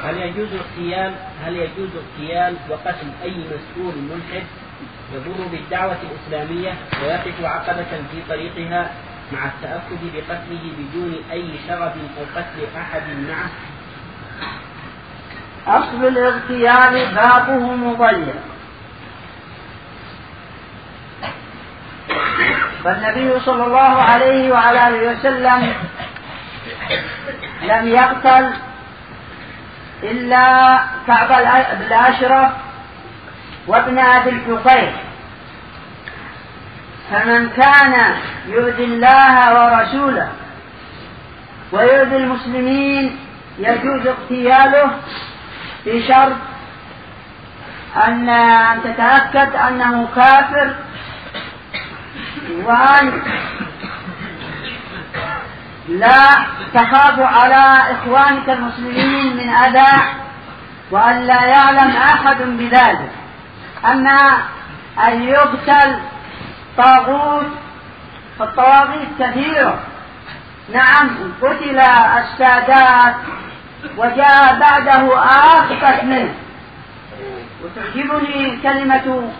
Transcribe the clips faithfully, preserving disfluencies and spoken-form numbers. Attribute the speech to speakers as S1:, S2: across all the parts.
S1: هل يجوز اغتيال هل يجوز اغتيال وقتل أي مسؤول ملحد يضر بالدعوة الإسلامية ويقف عقبة في طريقها مع التأكد بقتله بدون أي شغب أو قتل أحد معه؟
S2: أصل الاغتيال بابه مضيق، فالنبي صلى الله عليه وعلى آله وسلم لم يقتل إلا كعب الأشرف وابن أبي الحقيق، فمن كان يؤذي الله ورسوله ويؤذي المسلمين يجوز اغتياله بشرط أن تتأكد أنه كافر، وأن لا تخاف على إخوانك المسلمين من أذى، وأن لا يعلم أحد بذلك. أما أن يقتل طاغوت، فالطواغيت كثيرة، نعم قتل السادات وجاء بعده آخر منه. وتعجبني كلمة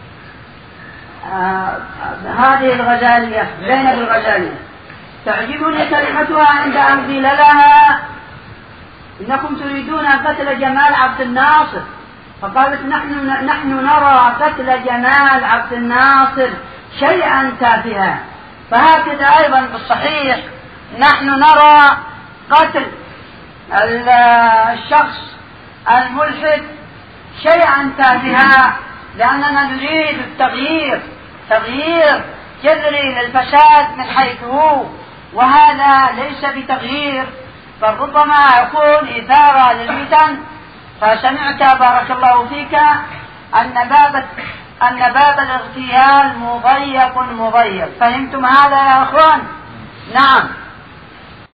S2: آه هذه الغزالية زينب الغزالية، تعجبني كلمتها عند أن قيل لها إنكم تريدون قتل جمال عبد الناصر، فقالت نحن نحن نرى قتل جمال عبد الناصر شيئا تافها. فهكذا أيضا بالصحيح نحن نرى قتل الشخص الملحد شيئا تافها، لأننا نريد التغيير، تغيير جذري للفساد من حيث هو، وهذا ليس بتغيير، بل ربما يكون إثارة للفتن. فسمعت بارك الله فيك أن باب أن باب الاغتيال مضيق مضيق، فهمتم هذا يا أخوان؟ نعم.